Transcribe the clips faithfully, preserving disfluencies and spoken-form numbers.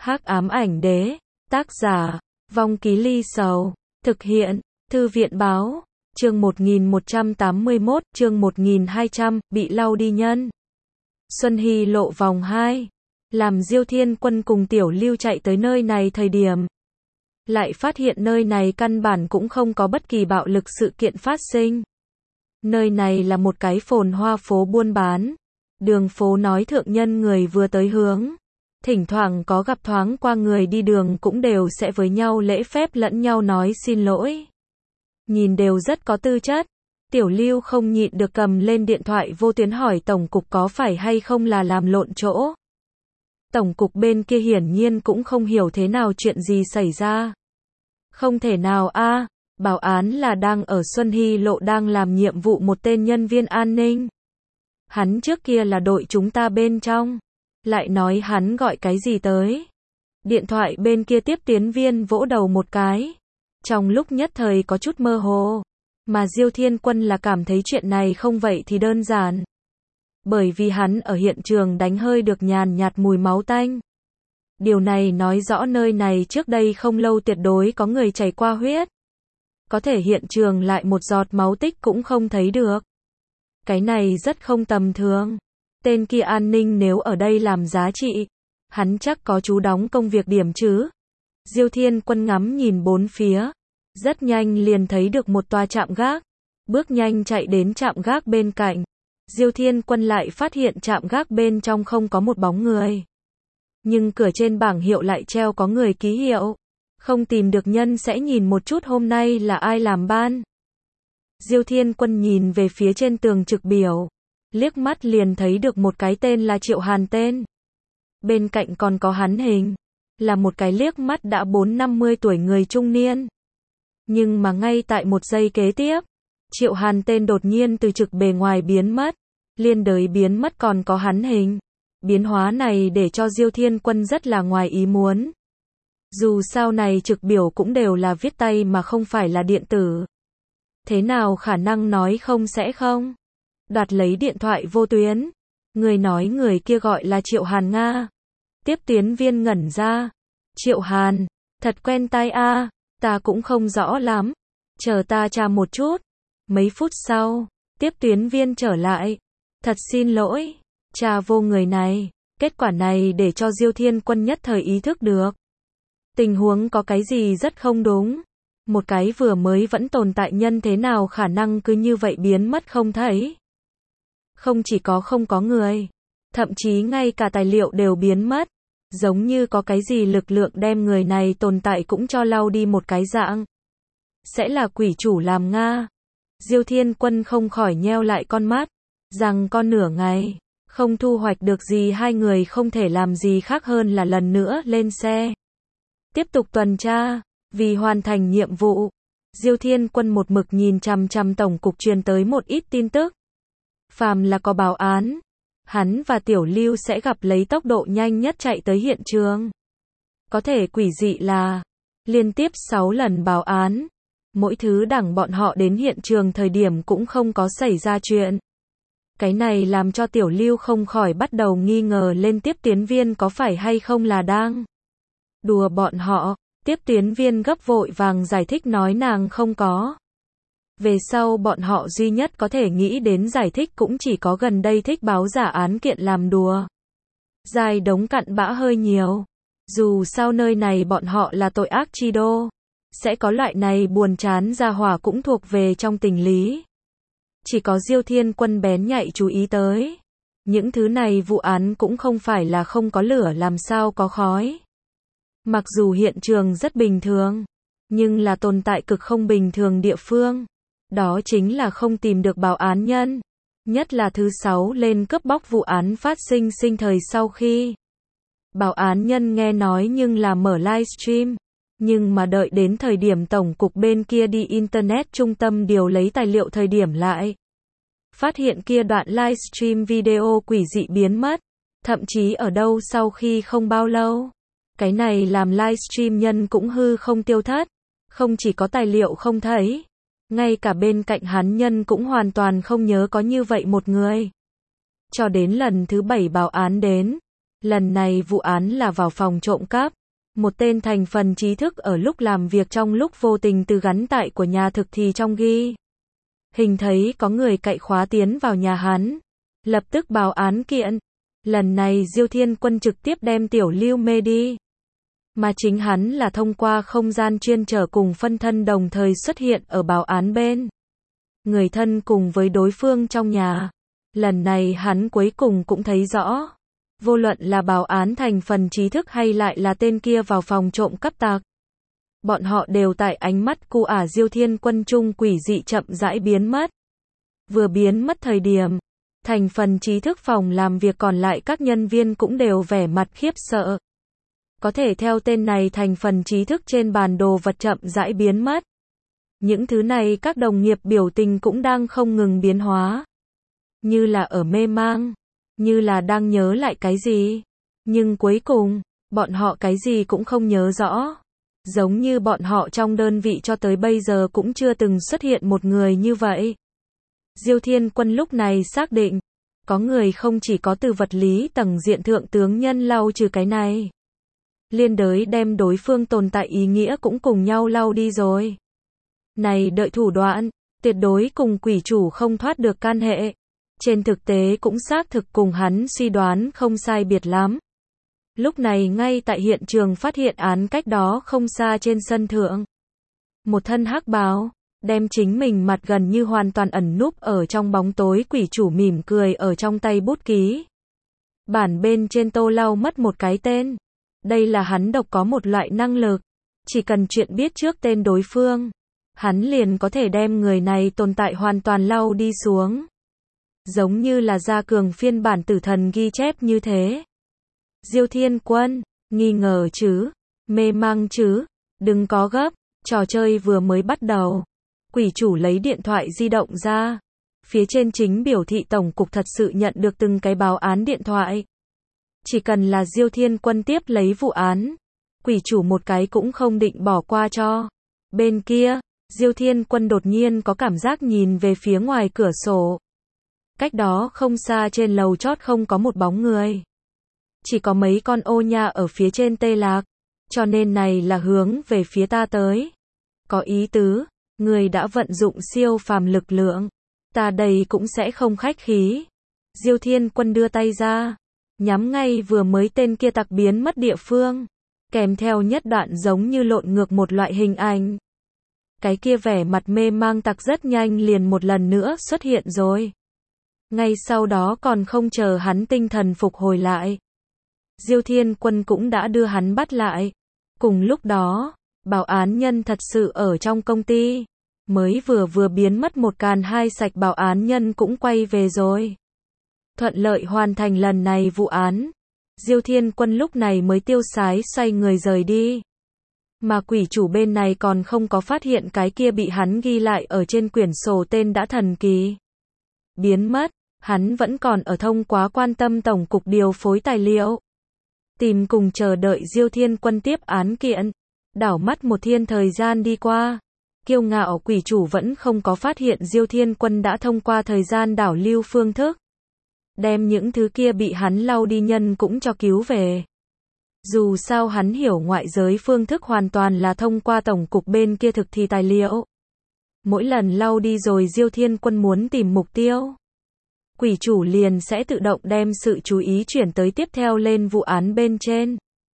Hắc ám ảnh đế, tác giả, Vong Ký Ly Sầu, thực hiện, Thư viện báo, chương một nghìn một trăm tám mươi mốt, chương một nghìn hai trăm, bị lau đi nhân. Xuân Hy lộ vòng hai, làm Diêu Thiên Quân cùng Tiểu Lưu chạy tới nơi này thời điểm. Lại phát hiện nơi này căn bản cũng không có bất kỳ bạo lực sự kiện phát sinh. Nơi này là một cái phồn hoa phố buôn bán. Đường phố nói thượng nhân người vừa tới hướng. Thỉnh thoảng có gặp thoáng qua người đi đường cũng đều sẽ với nhau lễ phép lẫn nhau nói xin lỗi. Nhìn đều rất có tư chất. Tiểu Lưu không nhịn được cầm lên điện thoại vô tuyến hỏi tổng cục có phải hay không là làm lộn chỗ. Tổng cục bên kia hiển nhiên cũng không hiểu thế nào chuyện gì xảy ra. Không thể nào a, bảo án là đang ở Xuân Hy lộ đang làm nhiệm vụ một tên nhân viên an ninh. Hắn trước kia là đội chúng ta bên trong. Lại nói hắn gọi cái gì tới. Điện thoại bên kia tiếp tiến viên vỗ đầu một cái. Trong lúc nhất thời có chút mơ hồ. Mà Diêu Thiên Quân là cảm thấy chuyện này không vậy thì đơn giản. Bởi vì hắn ở hiện trường đánh hơi được nhàn nhạt mùi máu tanh. Điều này nói rõ nơi này trước đây không lâu tuyệt đối có người chảy qua huyết. Có thể hiện trường lại một giọt máu tích cũng không thấy được. Cái này rất không tầm thường. Tên kia an ninh nếu ở đây làm giá trị, hắn chắc có chú đóng công việc điểm chứ. Diêu Thiên Quân ngắm nhìn bốn phía, rất nhanh liền thấy được một tòa trạm gác, bước nhanh chạy đến trạm gác bên cạnh. Diêu Thiên Quân lại phát hiện trạm gác bên trong không có một bóng người. Nhưng cửa trên bảng hiệu lại treo có người ký hiệu. Không tìm được nhân sẽ nhìn một chút hôm nay là ai làm ban. Diêu Thiên Quân nhìn về phía trên tường trực biểu. Liếc mắt liền thấy được một cái tên là Triệu Hàn tên. Bên cạnh còn có hắn hình. Là một cái liếc mắt đã bốn năm mươi tuổi người trung niên. Nhưng mà ngay tại một giây kế tiếp, Triệu Hàn tên đột nhiên từ trực bề ngoài biến mất. Liên đới biến mất còn có hắn hình. Biến hóa này để cho Diêu Thiên Quân rất là ngoài ý muốn. Dù sao này trực biểu cũng đều là viết tay mà không phải là điện tử. Thế nào khả năng nói không sẽ không? Đoạt lấy điện thoại vô tuyến. Người nói người kia gọi là Triệu Hàn Nga. Tiếp tiến viên ngẩn ra. Triệu Hàn, thật quen tai a, ta cũng không rõ lắm. Chờ ta tra một chút. Mấy phút sau, tiếp tuyến viên trở lại. Thật xin lỗi, tra vô người này. Kết quả này để cho Diêu Thiên Quân nhất thời ý thức được. Tình huống có cái gì rất không đúng. Một cái vừa mới vẫn tồn tại nhân thế nào khả năng cứ như vậy biến mất không thấy. Không chỉ có không có người, thậm chí ngay cả tài liệu đều biến mất. Giống như có cái gì lực lượng đem người này tồn tại cũng cho lau đi một cái dạng. Sẽ là quỷ chủ làm Nga. Diêu Thiên Quân không khỏi nheo lại con mắt. Rằng con nửa ngày, không thu hoạch được gì hai người không thể làm gì khác hơn là lần nữa lên xe. Tiếp tục tuần tra, vì hoàn thành nhiệm vụ. Diêu Thiên Quân một mực nhìn chằm chằm tổng cục truyền tới một ít tin tức. Phàm là có báo án, hắn và Tiểu Lưu sẽ gặp lấy tốc độ nhanh nhất chạy tới hiện trường. Có thể quỷ dị là, liên tiếp sáu lần báo án, mỗi thứ đẳng bọn họ đến hiện trường thời điểm cũng không có xảy ra chuyện. Cái này làm cho Tiểu Lưu không khỏi bắt đầu nghi ngờ lên tiếp tiến viên có phải hay không là đang đùa bọn họ. Tiếp tiến viên gấp vội vàng giải thích nói nàng không có. Về sau bọn họ duy nhất có thể nghĩ đến giải thích cũng chỉ có gần đây thích báo giả án kiện làm đùa. Dài đống cặn bã hơi nhiều. Dù sao nơi này bọn họ là tội ác chi đô. Sẽ có loại này buồn chán ra hỏa cũng thuộc về trong tình lý. Chỉ có Diêu Thiên Quân bén nhạy chú ý tới. Những thứ này vụ án cũng không phải là không có lửa làm sao có khói. Mặc dù hiện trường rất bình thường, nhưng là tồn tại cực không bình thường địa phương. Đó chính là không tìm được báo án nhân. Nhất là thứ sáu lên cướp bóc vụ án phát sinh sinh thời sau khi. Báo án nhân nghe nói nhưng là mở livestream. Nhưng mà đợi đến thời điểm tổng cục bên kia đi internet trung tâm điều lấy tài liệu thời điểm lại. Phát hiện kia đoạn livestream video quỷ dị biến mất. Thậm chí ở đâu sau khi không bao lâu. Cái này làm livestream nhân cũng hư không tiêu thất. Không chỉ có tài liệu không thấy. Ngay cả bên cạnh hắn nhân cũng hoàn toàn không nhớ có như vậy một người. Cho đến lần thứ bảy báo án đến. Lần này vụ án là vào phòng trộm cắp. Một tên thành phần trí thức ở lúc làm việc trong lúc vô tình từ gắn tại của nhà thực thì trong ghi hình thấy có người cậy khóa tiến vào nhà hắn. Lập tức báo án kiện. Lần này Diêu Thiên Quân trực tiếp đem Tiểu Lưu mê đi. Mà chính hắn là thông qua không gian chuyên trở cùng phân thân đồng thời xuất hiện ở báo án bên. Người thân cùng với đối phương trong nhà. Lần này hắn cuối cùng cũng thấy rõ. Vô luận là báo án thành phần trí thức hay lại là tên kia vào phòng trộm cắp tạc. Bọn họ đều tại ánh mắt cu ả Diêu Thiên Quân trung quỷ dị chậm rãi biến mất. Vừa biến mất thời điểm, thành phần trí thức phòng làm việc còn lại các nhân viên cũng đều vẻ mặt khiếp sợ. Có thể theo tên này thành phần trí thức trên bàn đồ vật chậm rãi biến mất. Những thứ này các đồng nghiệp biểu tình cũng đang không ngừng biến hóa. Như là ở mê mang, như là đang nhớ lại cái gì. Nhưng cuối cùng, bọn họ cái gì cũng không nhớ rõ. Giống như bọn họ trong đơn vị cho tới bây giờ cũng chưa từng xuất hiện một người như vậy. Diêu Thiên Quân lúc này xác định, có người không chỉ có từ vật lý tầng diện thượng tướng nhân lau trừ cái này. Liên đới đem đối phương tồn tại ý nghĩa cũng cùng nhau lau đi rồi. Này đợi thủ đoạn, tuyệt đối cùng quỷ chủ không thoát được can hệ. Trên thực tế cũng xác thực cùng hắn suy đoán không sai biệt lắm. Lúc này ngay tại hiện trường phát hiện án cách đó không xa trên sân thượng. Một thân hắc bào, đem chính mình mặt gần như hoàn toàn ẩn núp ở trong bóng tối quỷ chủ mỉm cười ở trong tay bút ký. Bản bên trên tô lau mất một cái tên. Đây là hắn độc có một loại năng lực. Chỉ cần chuyện biết trước tên đối phương, hắn liền có thể đem người này tồn tại hoàn toàn lau đi xuống. Giống như là gia cường phiên bản tử thần ghi chép như thế. Diêu Thiên Quân, nghi ngờ chứ, mê mang chứ, đừng có gấp, trò chơi vừa mới bắt đầu. Quỷ chủ lấy điện thoại di động ra. Phía trên chính biểu thị tổng cục thật sự nhận được từng cái báo án điện thoại. Chỉ cần là Diêu Thiên Quân tiếp lấy vụ án, quỷ chủ một cái cũng không định bỏ qua cho. Bên kia, Diêu Thiên Quân đột nhiên có cảm giác nhìn về phía ngoài cửa sổ. Cách đó không xa trên lầu chót không có một bóng người. Chỉ có mấy con ô nha ở phía trên tê lạc. Cho nên này là hướng về phía ta tới. Có ý tứ, người đã vận dụng siêu phàm lực lượng. Ta đây cũng sẽ không khách khí. Diêu Thiên Quân đưa tay ra. Nhắm ngay vừa mới tên kia tặc biến mất địa phương. Kèm theo nhất đoạn giống như lộn ngược một loại hình ảnh. Cái kia vẻ mặt mê mang tặc rất nhanh liền một lần nữa xuất hiện rồi. Ngay sau đó còn không chờ hắn tinh thần phục hồi lại. Diêu Thiên Quân cũng đã đưa hắn bắt lại. Cùng lúc đó, bảo án nhân thật sự ở trong công ty. Mới vừa vừa biến mất một càn hai sạch bảo án nhân cũng quay về rồi. Thuận lợi hoàn thành lần này vụ án. Diêu Thiên Quân lúc này mới tiêu sái xoay người rời đi. Mà quỷ chủ bên này còn không có phát hiện cái kia bị hắn ghi lại ở trên quyển sổ tên đã thần kỳ biến mất. Hắn vẫn còn ở thông quá quan tâm tổng cục điều phối tài liệu. Tìm cùng chờ đợi Diêu Thiên Quân tiếp án kiện. Đảo mắt một thiên thời gian đi qua. Kiêu ngạo quỷ chủ vẫn không có phát hiện Diêu Thiên Quân đã thông qua thời gian đảo lưu phương thức. Đem những thứ kia bị hắn lau đi nhân cũng cho cứu về. Dù sao hắn hiểu ngoại giới phương thức hoàn toàn là thông qua tổng cục bên kia thực thi tài liệu. Mỗi lần lau đi rồi Diêu Thiên Quân muốn tìm mục tiêu. Quỷ chủ liền sẽ tự động đem sự chú ý chuyển tới tiếp theo lên vụ án bên trên.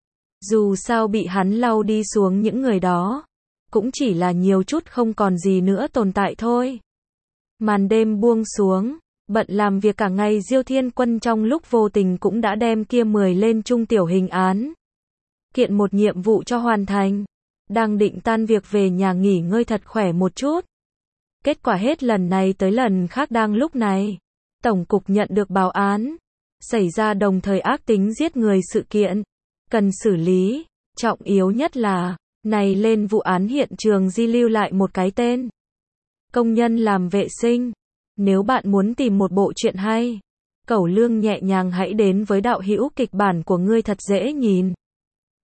Dù sao bị hắn lau đi xuống những người đó. Cũng chỉ là nhiều chút không còn gì nữa tồn tại thôi. Màn đêm buông xuống. Bận làm việc cả ngày Diêu Thiên Quân trong lúc vô tình cũng đã đem kia mười lên trung tiểu hình án. Kiện một nhiệm vụ cho hoàn thành. Đang định tan việc về nhà nghỉ ngơi thật khỏe một chút. Kết quả hết lần này tới lần khác đang lúc này. Tổng cục nhận được báo án. Xảy ra đồng thời ác tính giết người sự kiện. Cần xử lý. Trọng yếu nhất là, này lên vụ án hiện trường di lưu lại một cái tên. Công nhân làm vệ sinh. Nếu bạn muốn tìm một bộ truyện hay, cẩu lương nhẹ nhàng hãy đến với đạo hữu kịch bản của ngươi thật dễ nhìn.